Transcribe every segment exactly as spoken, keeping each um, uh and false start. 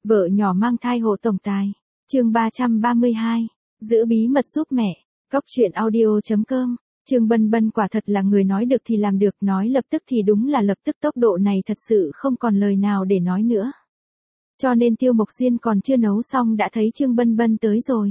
Vợ nhỏ mang thai hộ tổng tài. Chương ba trăm ba mươi hai. Giữ bí mật giúp mẹ. Cóc truyện audio chấm com. Trương Bân Bân quả thật là người nói được thì làm được, nói lập tức thì đúng là lập tức, tốc độ này thật sự không còn lời nào để nói nữa. Cho nên Tiêu Mộc Diên còn chưa nấu xong đã thấy Trương Bân Bân tới rồi.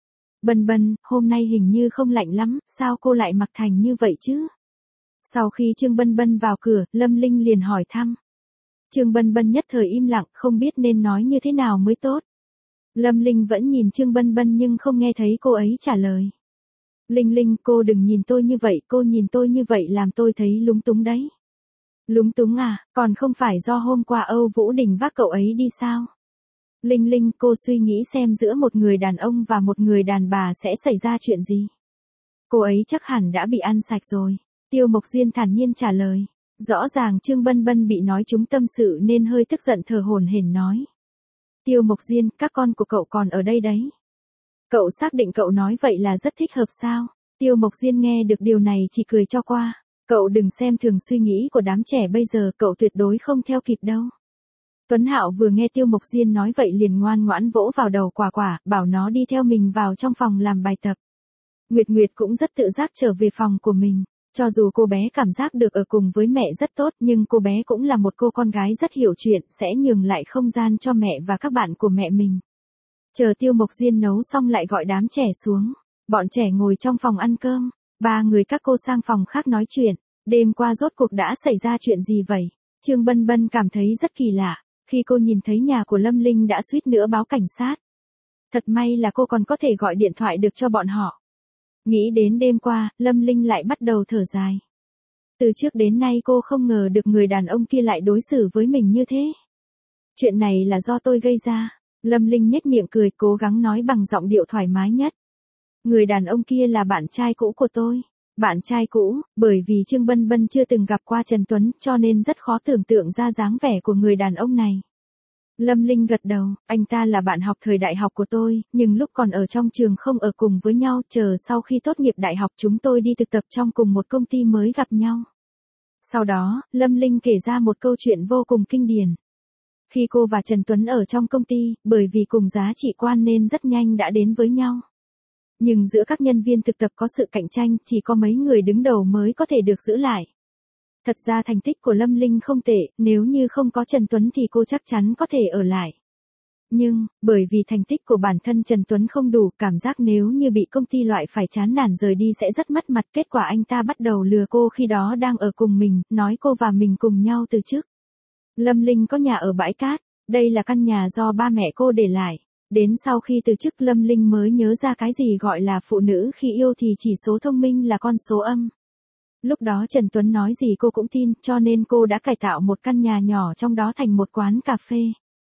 Bân Bân, hôm nay hình như không lạnh lắm, sao cô lại mặc thành như vậy chứ? Sau khi Trương Bân Bân vào cửa, Lâm Linh liền hỏi thăm. Trương Bân Bân nhất thời im lặng, không biết nên nói như thế nào mới tốt. Lâm Linh vẫn nhìn Trương Bân Bân nhưng không nghe thấy cô ấy trả lời. Linh Linh, cô đừng nhìn tôi như vậy, cô nhìn tôi như vậy làm tôi thấy lúng túng đấy. Lúng túng à, còn không phải do hôm qua Âu Vũ Đình vác cậu ấy đi sao? Linh Linh, cô suy nghĩ xem giữa một người đàn ông và một người đàn bà sẽ xảy ra chuyện gì? Cô ấy chắc hẳn đã bị ăn sạch rồi. Tiêu Mộc Diên thản nhiên trả lời. Rõ ràng Trương Bân Bân bị nói trúng tâm sự nên hơi tức giận thở hổn hển nói. Tiêu Mộc Diên, các con của cậu còn ở đây đấy. Cậu xác định cậu nói vậy là rất thích hợp sao? Tiêu Mộc Diên nghe được điều này chỉ cười cho qua. Cậu đừng xem thường suy nghĩ của đám trẻ bây giờ, cậu tuyệt đối không theo kịp đâu. Tuấn Hạo vừa nghe Tiêu Mộc Diên nói vậy liền ngoan ngoãn vỗ vào đầu Quả Quả, bảo nó đi theo mình vào trong phòng làm bài tập. Nguyệt Nguyệt cũng rất tự giác trở về phòng của mình. Cho dù cô bé cảm giác được ở cùng với mẹ rất tốt, nhưng cô bé cũng là một cô con gái rất hiểu chuyện, sẽ nhường lại không gian cho mẹ và các bạn của mẹ mình. Chờ Tiêu Mộc Diên nấu xong lại gọi đám trẻ xuống. Bọn trẻ ngồi trong phòng ăn cơm. Ba người các cô sang phòng khác nói chuyện. Đêm qua rốt cuộc đã xảy ra chuyện gì vậy? Trương Bân Bân cảm thấy rất kỳ lạ. Khi cô nhìn thấy nhà của Lâm Linh đã suýt nữa báo cảnh sát. Thật may là cô còn có thể gọi điện thoại được cho bọn họ. Nghĩ đến đêm qua, Lâm Linh lại bắt đầu thở dài. Từ trước đến nay cô không ngờ được người đàn ông kia lại đối xử với mình như thế. Chuyện này là do tôi gây ra. Lâm Linh nhếch miệng cười, cố gắng nói bằng giọng điệu thoải mái nhất. Người đàn ông kia là bạn trai cũ của tôi. Bạn trai cũ, bởi vì Trương Bân Bân chưa từng gặp qua Trần Tuấn cho nên rất khó tưởng tượng ra dáng vẻ của người đàn ông này. Lâm Linh gật đầu, anh ta là bạn học thời đại học của tôi, nhưng lúc còn ở trong trường không ở cùng với nhau, chờ sau khi tốt nghiệp đại học chúng tôi đi thực tập trong cùng một công ty mới gặp nhau. Sau đó, Lâm Linh kể ra một câu chuyện vô cùng kinh điển. Khi cô và Trần Tuấn ở trong công ty, bởi vì cùng giá trị quan nên rất nhanh đã đến với nhau. Nhưng giữa các nhân viên thực tập có sự cạnh tranh, chỉ có mấy người đứng đầu mới có thể được giữ lại. Thật ra thành tích của Lâm Linh không tệ, nếu như không có Trần Tuấn thì cô chắc chắn có thể ở lại. Nhưng, bởi vì thành tích của bản thân Trần Tuấn không đủ, cảm giác nếu như bị công ty loại phải chán nản rời đi sẽ rất mất mặt. Kết quả anh ta bắt đầu lừa cô khi đó đang ở cùng mình, nói cô và mình cùng nhau từ chức. Lâm Linh có nhà ở bãi cát, đây là căn nhà do ba mẹ cô để lại. Đến sau khi từ chức Lâm Linh mới nhớ ra cái gì gọi là phụ nữ khi yêu thì chỉ số thông minh là con số âm. Lúc đó Trần Tuấn nói gì cô cũng tin, cho nên cô đã cải tạo một căn nhà nhỏ trong đó thành một quán cà phê.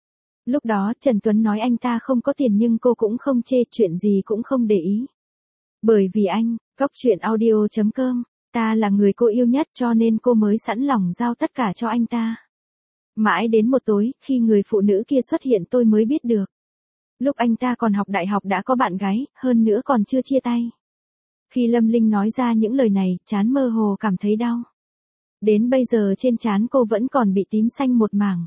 Lúc đó Trần Tuấn nói anh ta không có tiền nhưng cô cũng không chê, chuyện gì cũng không để ý. Bởi vì anh, Cóc truyện audio chấm com, ta là người cô yêu nhất cho nên cô mới sẵn lòng giao tất cả cho anh ta. Mãi đến một tối, khi người phụ nữ kia xuất hiện tôi mới biết được. Lúc anh ta còn học đại học đã có bạn gái, hơn nữa còn chưa chia tay. Khi Lâm Linh nói ra những lời này, trán mơ hồ cảm thấy đau. Đến bây giờ trên trán cô vẫn còn bị tím xanh một mảng.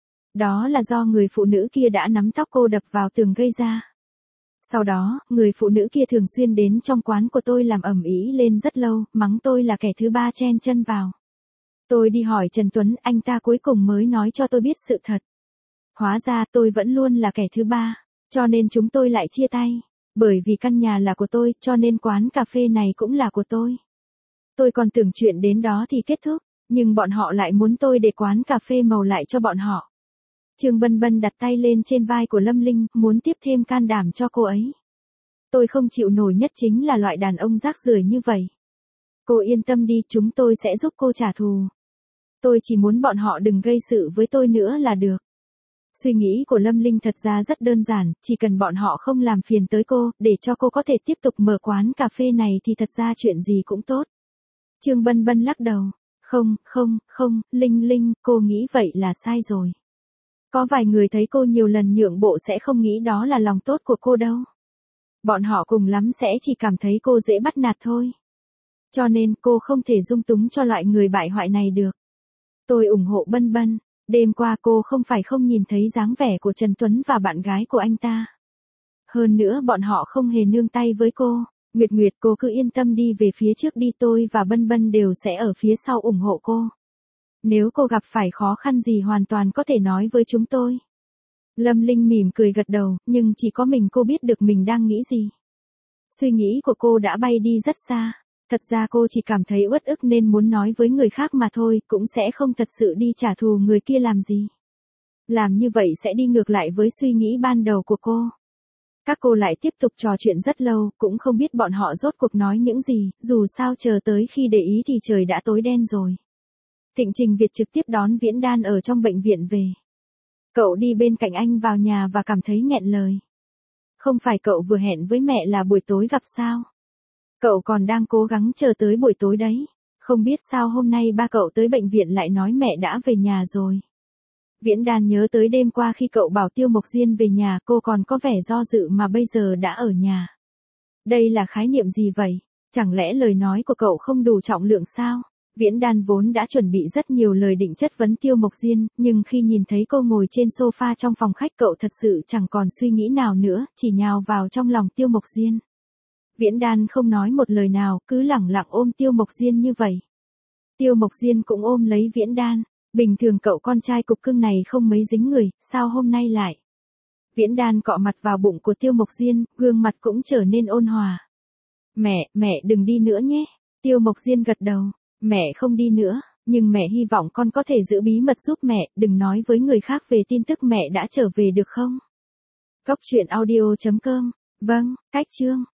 Đó là do người phụ nữ kia đã nắm tóc cô đập vào tường gây ra. Sau đó, người phụ nữ kia thường xuyên đến trong quán của tôi làm ầm ĩ lên rất lâu, mắng tôi là kẻ thứ ba chen chân vào. Tôi đi hỏi Trần Tuấn, anh ta cuối cùng mới nói cho tôi biết sự thật. Hóa ra tôi vẫn luôn là kẻ thứ ba, cho nên chúng tôi lại chia tay. Bởi vì căn nhà là của tôi, cho nên quán cà phê này cũng là của tôi. Tôi còn tưởng chuyện đến đó thì kết thúc, nhưng bọn họ lại muốn tôi để quán cà phê màu lại cho bọn họ. Trương Bân Bân đặt tay lên trên vai của Lâm Linh, muốn tiếp thêm can đảm cho cô ấy. Tôi không chịu nổi nhất chính là loại đàn ông rác rưởi như vậy. Cô yên tâm đi, chúng tôi sẽ giúp cô trả thù. Tôi chỉ muốn bọn họ đừng gây sự với tôi nữa là được. Suy nghĩ của Lâm Linh thật ra rất đơn giản, chỉ cần bọn họ không làm phiền tới cô, để cho cô có thể tiếp tục mở quán cà phê này thì thật ra chuyện gì cũng tốt. Trương Bân Bân lắc đầu. Không, không, không, Linh Linh, cô nghĩ vậy là sai rồi. Có vài người thấy cô nhiều lần nhượng bộ sẽ không nghĩ đó là lòng tốt của cô đâu. Bọn họ cùng lắm sẽ chỉ cảm thấy cô dễ bắt nạt thôi. Cho nên cô không thể dung túng cho loại người bại hoại này được. Tôi ủng hộ Bân Bân. Đêm qua cô không phải không nhìn thấy dáng vẻ của Trần Tuấn và bạn gái của anh ta. Hơn nữa bọn họ không hề nương tay với cô. Nguyệt Nguyệt, cô cứ yên tâm đi về phía trước đi, tôi và Bân Bân đều sẽ ở phía sau ủng hộ cô. Nếu cô gặp phải khó khăn gì hoàn toàn có thể nói với chúng tôi. Lâm Linh mỉm cười gật đầu, nhưng chỉ có mình cô biết được mình đang nghĩ gì. Suy nghĩ của cô đã bay đi rất xa. Thật ra cô chỉ cảm thấy uất ức nên muốn nói với người khác mà thôi, cũng sẽ không thật sự đi trả thù người kia làm gì. Làm như vậy sẽ đi ngược lại với suy nghĩ ban đầu của cô. Các cô lại tiếp tục trò chuyện rất lâu, cũng không biết bọn họ rốt cuộc nói những gì, dù sao chờ tới khi để ý thì trời đã tối đen rồi. Thịnh Trình Việt trực tiếp đón Viễn Đan ở trong bệnh viện về. Cậu đi bên cạnh anh vào nhà và cảm thấy nghẹn lời. Không phải cậu vừa hẹn với mẹ là buổi tối gặp sao? Cậu còn đang cố gắng chờ tới buổi tối đấy. Không biết sao hôm nay ba cậu tới bệnh viện lại nói mẹ đã về nhà rồi. Viễn Đan nhớ tới đêm qua khi cậu bảo Tiêu Mộc Diên về nhà, cô còn có vẻ do dự mà bây giờ đã ở nhà. Đây là khái niệm gì vậy? Chẳng lẽ lời nói của cậu không đủ trọng lượng sao? Viễn Đan vốn đã chuẩn bị rất nhiều lời định chất vấn Tiêu Mộc Diên, nhưng khi nhìn thấy cô ngồi trên sofa trong phòng khách cậu thật sự chẳng còn suy nghĩ nào nữa, chỉ nhào vào trong lòng Tiêu Mộc Diên. Viễn Đan không nói một lời nào, cứ lẳng lặng ôm Tiêu Mộc Diên như vậy. Tiêu Mộc Diên cũng ôm lấy Viễn Đan. Bình thường cậu con trai cục cưng này không mấy dính người, sao hôm nay lại? Viễn Đan cọ mặt vào bụng của Tiêu Mộc Diên, gương mặt cũng trở nên ôn hòa. Mẹ, mẹ đừng đi nữa nhé. Tiêu Mộc Diên gật đầu. Mẹ không đi nữa, nhưng mẹ hy vọng con có thể giữ bí mật giúp mẹ, đừng nói với người khác về tin tức mẹ đã trở về được không? Cốc truyện audio chấm com. Vâng, cách chương.